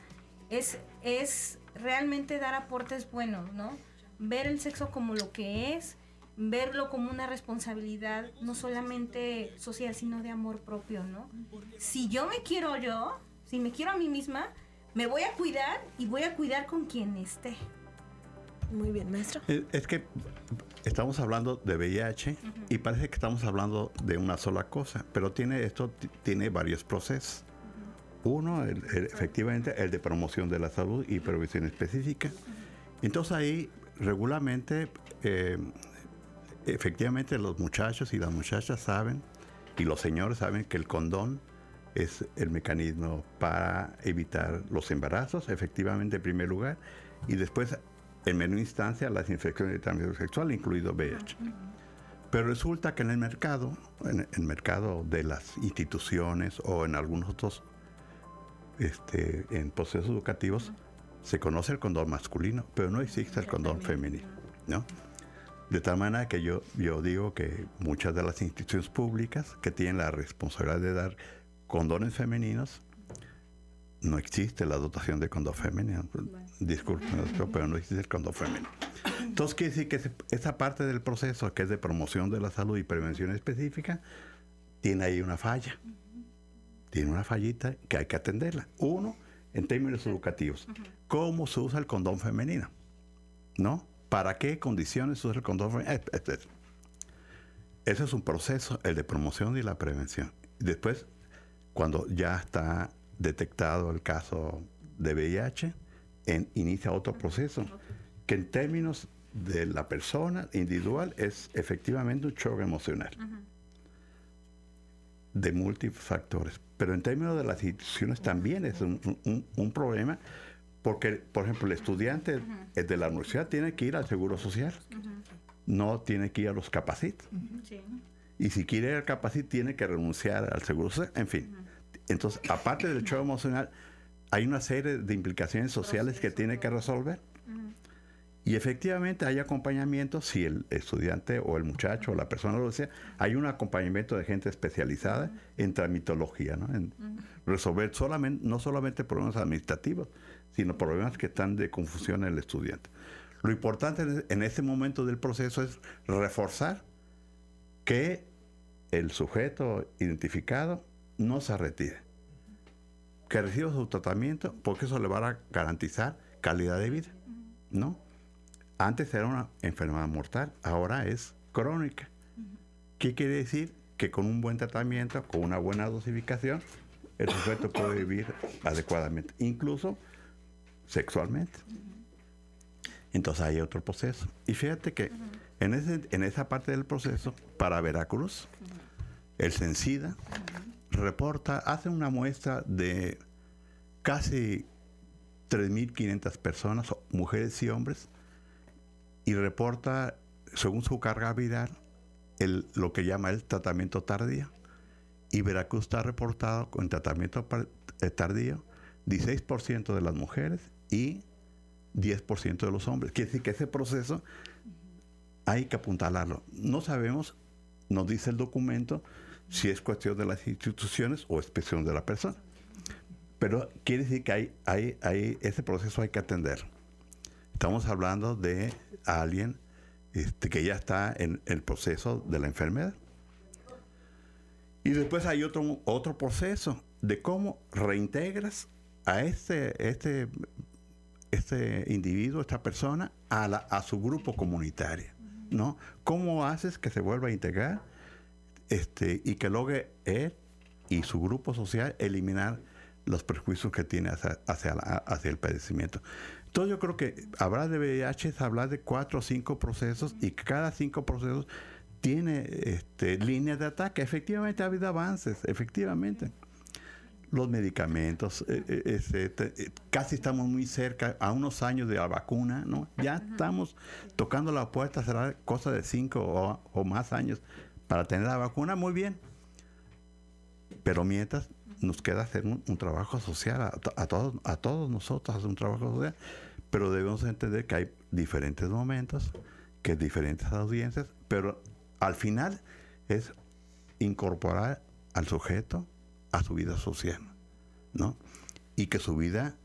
D: es realmente dar aportes buenos, ¿no? Ver el sexo como lo que es, verlo como una responsabilidad no solamente social, sino de amor propio, ¿no? Si me quiero a mí misma, me voy a cuidar, y voy a cuidar con quien esté.
C: Muy bien, maestro.
F: Es que estamos hablando de VIH y parece que estamos hablando de una sola cosa, pero tiene varios procesos. Uno, efectivamente, el de promoción de la salud y prevención específica. Entonces ahí regularmente, efectivamente, los muchachos y las muchachas saben, y los señores saben, que el condón es el mecanismo para evitar los embarazos, efectivamente, en primer lugar, y después, en menor instancia, las infecciones de transmisión sexual, incluido VIH. Pero resulta que en el mercado de las instituciones o en algunos otros en procesos educativos, se conoce el condón masculino, pero no existe el condón femenino, ¿no? De tal manera que yo digo que muchas de las instituciones públicas que tienen la responsabilidad de dar condones femeninos, no existe la dotación de condón femenino. Disculpen, pero no existe el condón femenino. Entonces quiere decir que esa parte del proceso, que es de promoción de la salud y prevención específica, tiene ahí una falla. Tiene una fallita que hay que atenderla. Uno, en términos educativos, ¿cómo se usa el condón femenino? ¿No? ¿Para qué condiciones se usa el condón femenino? Ese es un proceso, el de promoción y la prevención. Después, cuando ya está detectado el caso de VIH, inicia otro proceso, que en términos de la persona individual es efectivamente un shock emocional, de múltiples factores. Pero en términos de las instituciones también es un problema, porque, por ejemplo, el estudiante de la universidad tiene que ir al Seguro Social, no tiene que ir a los Capacit. Y si quiere ir al Capacit, tiene que renunciar al Seguro Social, en fin. Entonces, aparte del shock emocional, hay una serie de implicaciones sociales que tiene que resolver. Y efectivamente hay acompañamiento, si el estudiante o el muchacho o la persona lo desea, hay un acompañamiento de gente especializada en tramitología, ¿no? En resolver no solamente problemas administrativos, sino problemas que están de confusión en el estudiante. Lo importante en este momento del proceso es reforzar que el sujeto identificado no se retire, que reciba su tratamiento, porque eso le va a garantizar calidad de vida, ¿no? Antes era una enfermedad mortal, ahora es crónica. ¿Qué quiere decir? Que con un buen tratamiento, con una buena dosificación, el sujeto puede vivir adecuadamente, incluso sexualmente. Entonces hay otro proceso. Y fíjate que en esa parte del proceso, para Veracruz, el CENSIDA hace una muestra de casi 3.500 personas, mujeres y hombres, y reporta, según su carga viral, lo que llama el tratamiento tardío. Y Veracruz está reportado con tratamiento tardío 16% de las mujeres y 10% de los hombres. Quiere decir que ese proceso hay que apuntalarlo. No sabemos, nos dice el documento, si es cuestión de las instituciones o es cuestión de la persona. Pero quiere decir que hay ese proceso hay que atender. Estamos hablando de alguien que ya está en el proceso de la enfermedad. Y después hay otro proceso de cómo reintegras a este individuo, esta persona, a su grupo comunitario, ¿no? ¿Cómo haces que se vuelva a integrar y que logre él y su grupo social eliminar los prejuicios que tiene hacia el padecimiento? Entonces yo creo que hablar de VIH es hablar de 4 o 5 procesos y cada 5 procesos tiene líneas de ataque. Efectivamente ha habido avances, efectivamente. Los medicamentos, casi estamos muy cerca, a unos años de la vacuna, ¿no? Ya estamos tocando la puerta, será cosa de 5 o más años para tener la vacuna, muy bien. Pero mientras nos queda hacer un trabajo social, a todos nosotros hacer un trabajo social, pero debemos entender que hay diferentes momentos, que diferentes audiencias, pero al final es incorporar al sujeto a su vida social, ¿no? Y que su vida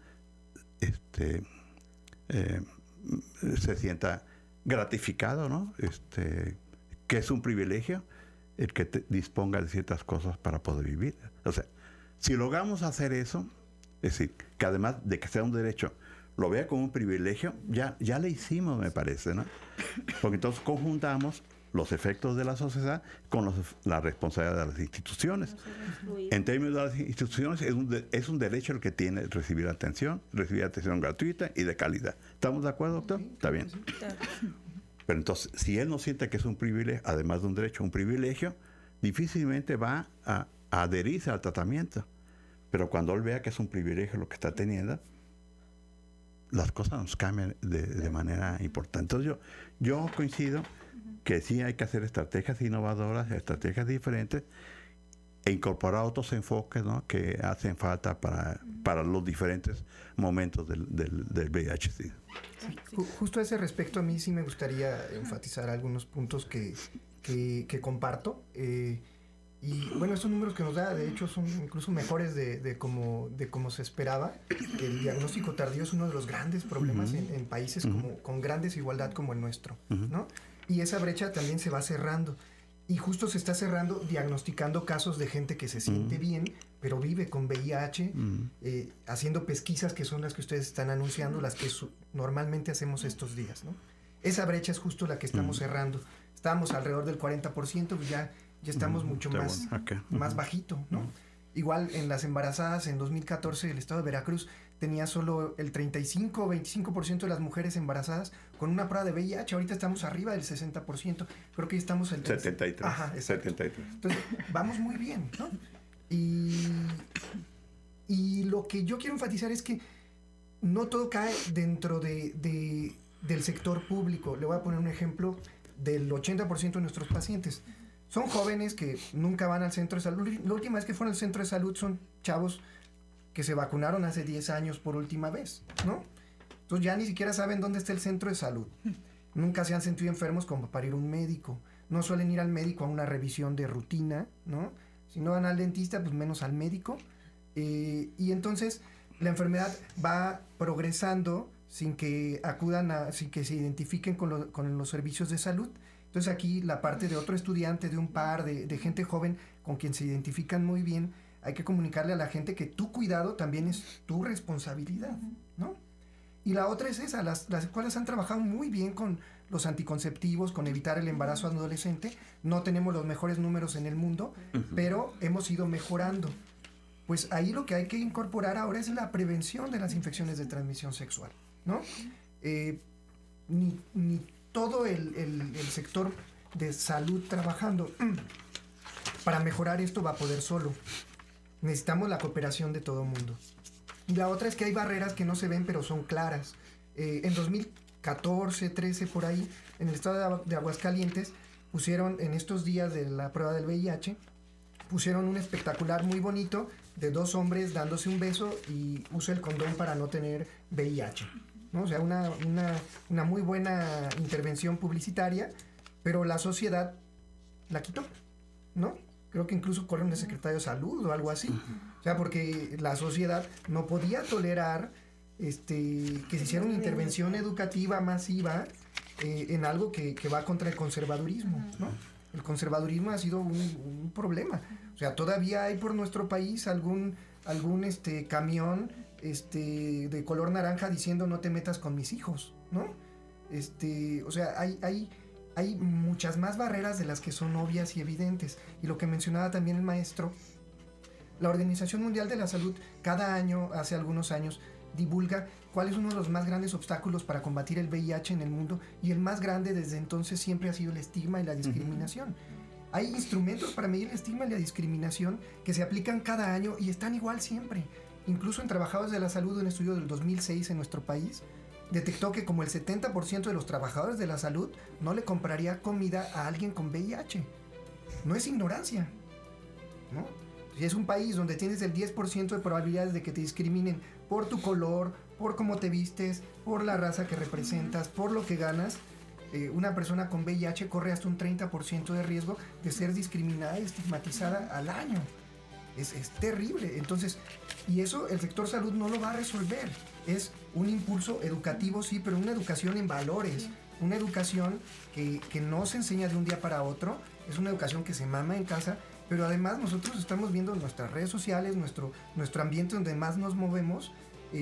F: se sienta gratificado, ¿no? Que es un privilegio el que disponga de ciertas cosas para poder vivir. O sea, si logramos hacer eso, es decir, que además de que sea un derecho, lo vea como un privilegio, ya le hicimos, me parece, ¿no? Porque entonces conjuntamos los efectos de la sociedad con la responsabilidad de las instituciones. En términos de las instituciones, es un derecho el que tiene recibir atención gratuita y de calidad. ¿Estamos de acuerdo, doctor? Está bien. Pero entonces, si él no siente que es un privilegio, además de un derecho, un privilegio, difícilmente va a adherirse al tratamiento. Pero cuando él vea que es un privilegio lo que está teniendo, las cosas nos cambian de manera importante. Entonces yo coincido que sí hay que hacer estrategias innovadoras, estrategias diferentes e incorporar otros enfoques, ¿no?, que hacen falta para los diferentes momentos del VIH. Sí.
E: Justo a ese respecto, a mí sí me gustaría enfatizar algunos puntos que comparto. Y bueno, estos números que nos da, de hecho, son incluso mejores de cómo se esperaba. El diagnóstico tardío es uno de los grandes problemas en países con gran desigualdad como el nuestro, ¿no? Y esa brecha también se va cerrando. Y justo se está cerrando diagnosticando casos de gente que se siente bien, pero vive con VIH, haciendo pesquisas que son las que ustedes están anunciando, las que normalmente hacemos estos días, ¿no? Esa brecha es justo la que estamos cerrando. Estábamos alrededor del 40%, pues ya estamos mucho más bajito, ¿no? Igual en las embarazadas, en 2014 el estado de Veracruz tenía solo el 35 o 25% de las mujeres embarazadas con una prueba de VIH. Ahorita estamos arriba del 60%. Creo que ya estamos en
F: 73.
E: Ajá,
F: 73.
E: Entonces, vamos muy bien, ¿no? Y lo que yo quiero enfatizar es que no todo cae dentro del sector público. Le voy a poner un ejemplo del 80% de nuestros pacientes. Son jóvenes que nunca van al centro de salud. La última vez que fueron al centro de salud son chavos que se vacunaron hace 10 años por última vez, ¿no? Entonces ya ni siquiera saben dónde está el centro de salud. Nunca se han sentido enfermos como para ir a un médico. No suelen ir al médico a una revisión de rutina, ¿no? Si no van al dentista, pues menos al médico. Y entonces la enfermedad va progresando sin que sin que se identifiquen con los servicios de salud. Entonces aquí la parte de otro estudiante, de un par, de gente joven con quien se identifican muy bien, hay que comunicarle a la gente que tu cuidado también es tu responsabilidad, ¿no? Y la otra es esa, las escuelas han trabajado muy bien con los anticonceptivos, con evitar el embarazo adolescente. No tenemos los mejores números en el mundo, pero hemos ido mejorando. Pues ahí lo que hay que incorporar ahora es la prevención de las infecciones de transmisión sexual, ¿no? Ni todo el sector de salud trabajando para mejorar esto va a poder solo. Necesitamos la cooperación de todo el mundo. Y la otra es que hay barreras que no se ven pero son claras. En 2014, 13 por ahí, en el estado de Aguascalientes, pusieron en estos días de la prueba del VIH, pusieron un espectacular muy bonito de 2 hombres dándose un beso y usa el condón para no tener VIH, ¿no? O sea, una muy buena intervención publicitaria, pero la sociedad la quitó, ¿no? Creo que incluso corren de secretario de salud o algo así. O sea, porque la sociedad no podía tolerar que se hiciera una intervención educativa masiva en algo que va contra el conservadurismo, ¿no? El conservadurismo ha sido un problema. O sea, todavía hay por nuestro país algún camión de color naranja diciendo no te metas con mis hijos, ¿no? O sea, hay muchas más barreras de las que son obvias y evidentes. Y lo que mencionaba también el maestro, la Organización Mundial de la Salud cada año, hace algunos años, divulga cuál es uno de los más grandes obstáculos para combatir el VIH en el mundo, y el más grande desde entonces siempre ha sido el estigma y la discriminación. Hay instrumentos para medir el estigma y la discriminación que se aplican cada año y están igual siempre. Incluso en Trabajadores de la Salud, un estudio del 2006 en nuestro país, detectó que como el 70% de los trabajadores de la salud no le compraría comida a alguien con VIH. No es ignorancia, ¿no? Si es un país donde tienes el 10% de probabilidades de que te discriminen por tu color, por cómo te vistes, por la raza que representas, por lo que ganas, una persona con VIH corre hasta un 30% de riesgo de ser discriminada y estigmatizada al año. Es terrible. Entonces, y eso el sector salud no lo va a resolver. Es un impulso educativo, sí, pero una educación en valores, una educación que no se enseña de un día para otro, es una educación que se mama en casa, pero además nosotros estamos viendo en nuestras redes sociales, nuestro ambiente donde más nos movemos,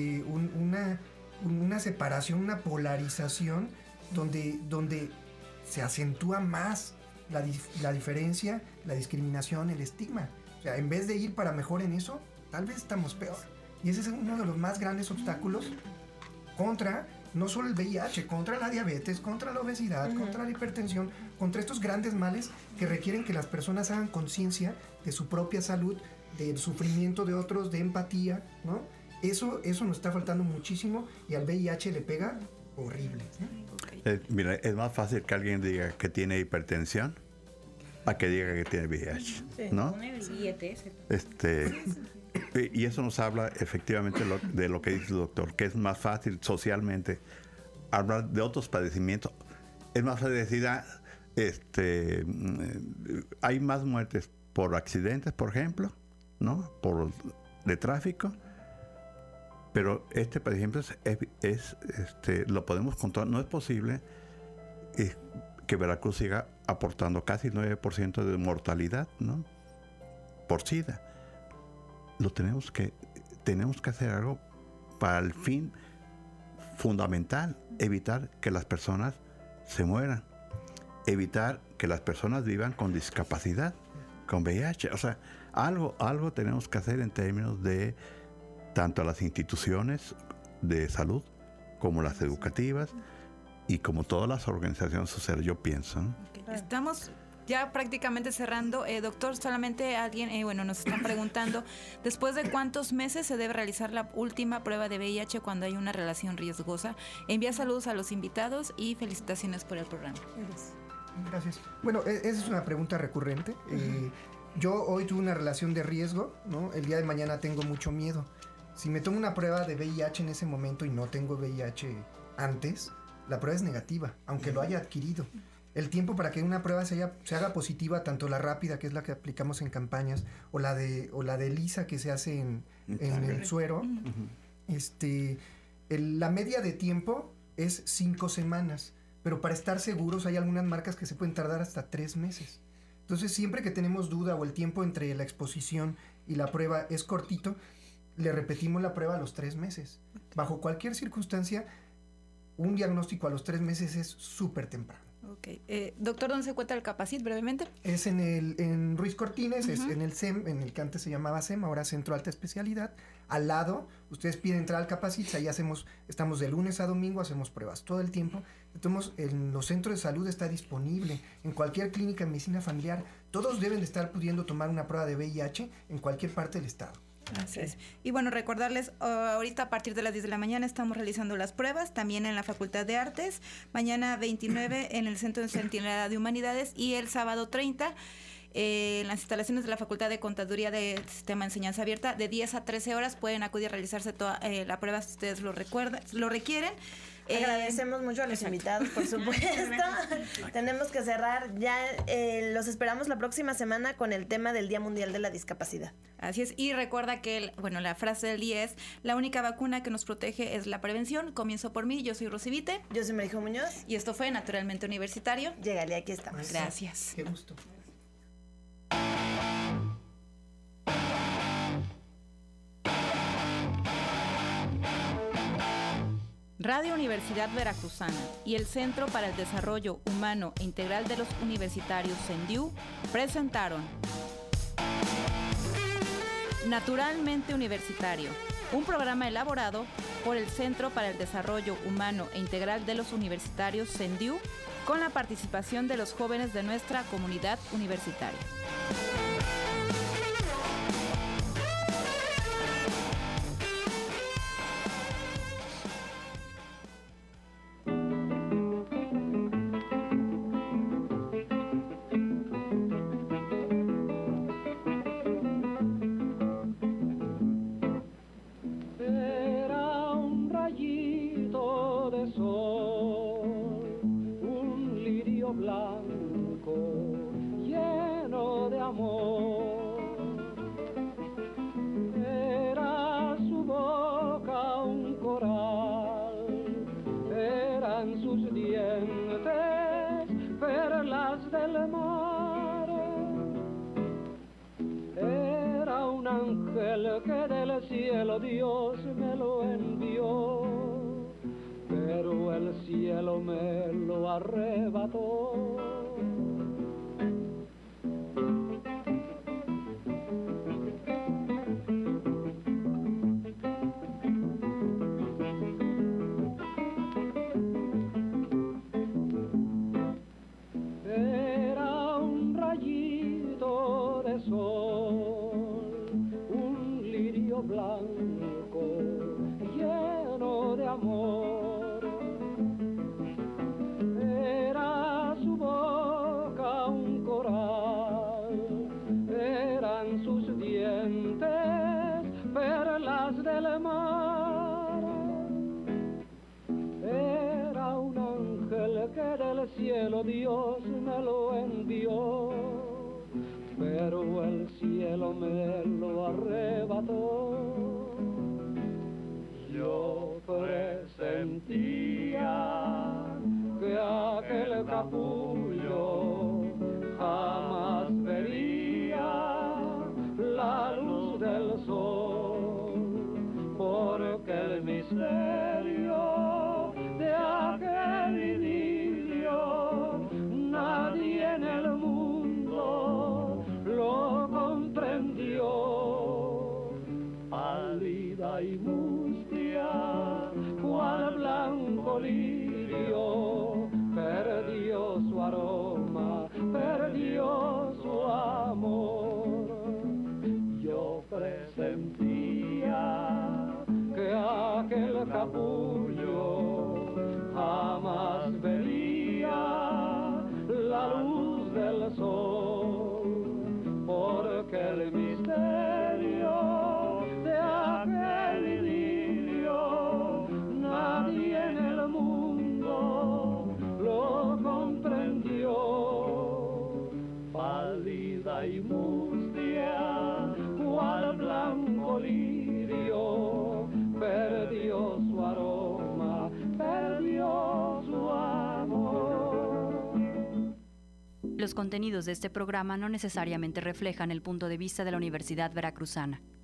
E: una separación, una polarización donde se acentúa más la diferencia, la discriminación, el estigma. O sea, en vez de ir para mejor en eso, tal vez estamos peor. Y ese es uno de los más grandes obstáculos contra no solo el VIH, contra la diabetes, contra la obesidad, contra la hipertensión, contra estos grandes males que requieren que las personas hagan conciencia de su propia salud, del sufrimiento de otros, de empatía, ¿no? Eso nos está faltando muchísimo y al VIH le pega horrible, ¿no?
F: Mira, es más fácil que alguien diga que tiene hipertensión a que diga que tiene VIH, ¿no? Y eso nos habla efectivamente de lo que dice el doctor, que es más fácil socialmente hablar de otros padecimientos. Es más fácil decir, hay más muertes por accidentes, por ejemplo, ¿no? De tráfico, pero por ejemplo, lo podemos controlar. No es posible que Veracruz siga aportando casi 9% de mortalidad, ¿no? Por SIDA. Tenemos que hacer algo para el fin fundamental, evitar que las personas se mueran, evitar que las personas vivan con discapacidad, con VIH. O sea, algo tenemos que hacer en términos de tanto las instituciones de salud como las educativas y como todas las organizaciones sociales, yo pienso, ¿no?
B: Estamos ya prácticamente cerrando. Doctor, solamente alguien, nos están preguntando, ¿después de cuántos meses se debe realizar la última prueba de VIH cuando hay una relación riesgosa? Envía saludos a los invitados y felicitaciones por el programa.
E: Gracias. Bueno, esa es una pregunta recurrente. Yo hoy tuve una relación de riesgo, ¿no? El día de mañana tengo mucho miedo. Si me tomo una prueba de VIH en ese momento y no tengo VIH antes, la prueba es negativa, aunque lo haya adquirido. El tiempo para que una prueba se haga positiva, tanto la rápida, que es la que aplicamos en campañas, o la de lisa que se hace en el suero, la media de tiempo es 5 semanas, pero para estar seguros hay algunas marcas que se pueden tardar hasta 3 meses. Entonces, siempre que tenemos duda o el tiempo entre la exposición y la prueba es cortito, le repetimos la prueba a los 3 meses. Bajo cualquier circunstancia, un diagnóstico a los 3 meses es súper temprano.
B: Ok. Doctor, ¿dónde se encuentra el Capacit brevemente?
E: Es en Ruiz Cortines, es en el CEM, en el que antes se llamaba CEM, ahora Centro Alta Especialidad. Al lado, ustedes piden entrar al Capacit, ahí estamos de lunes a domingo, hacemos pruebas todo el tiempo. Entonces, en los centros de salud está disponible, en cualquier clínica de medicina familiar. Todos deben de estar pudiendo tomar una prueba de VIH en cualquier parte del estado.
B: Así es. Y bueno, recordarles, ahorita a partir de las 10 de la mañana estamos realizando las pruebas, también en la Facultad de Artes, mañana 29 en el Centro de Centinela de Humanidades y el sábado 30 en las instalaciones de la Facultad de Contaduría de Sistema de Enseñanza Abierta, de 10 a 13 horas pueden acudir a realizarse toda la prueba si ustedes lo requieren.
C: Agradecemos mucho a los invitados, por supuesto. Tenemos que cerrar ya. Los esperamos la próxima semana con el tema del Día Mundial de la Discapacidad.
B: Así es. Y recuerda que, la frase del día es: la única vacuna que nos protege es la prevención. Comienzo por mí. Yo soy Rosy Vite.
C: Yo soy Marijo Muñoz.
B: Y esto fue Naturalmente Universitario.
C: Llégale, aquí estamos.
B: Gracias.
E: Qué gusto.
B: Radio Universidad Veracruzana y el Centro para el Desarrollo Humano e Integral de los Universitarios CENDIU presentaron Naturalmente Universitario, un programa elaborado por el Centro para el Desarrollo Humano e Integral de los Universitarios CENDIU con la participación de los jóvenes de nuestra comunidad universitaria.
H: Que del cielo Dios me lo envió, pero el cielo me lo arrebató. Era un rayito de sol, blanco, lleno de amor. Era su boca un coral, eran sus dientes perlas del mar. Era un ángel que del cielo Dios me lo envió, pero el cielo me lo arrebató. Yo presentía que aquel capullo jamás vería la luz del sol, porque el misterio de aquel idilio nadie en el mundo lo comprendió. Pálida y mustia, cual blanco lirio, perdió su aroma, perdió su amor. Yo presentía que aquel capullo jamás vería la luz del sol, porque el misterio de aquel idilio nadie en el mundo lo comprendió. Pálida y mustia, cual blanco lirio, perdió su aroma, perdió su amor.
A: Los contenidos de este programa no necesariamente reflejan el punto de vista de la Universidad Veracruzana.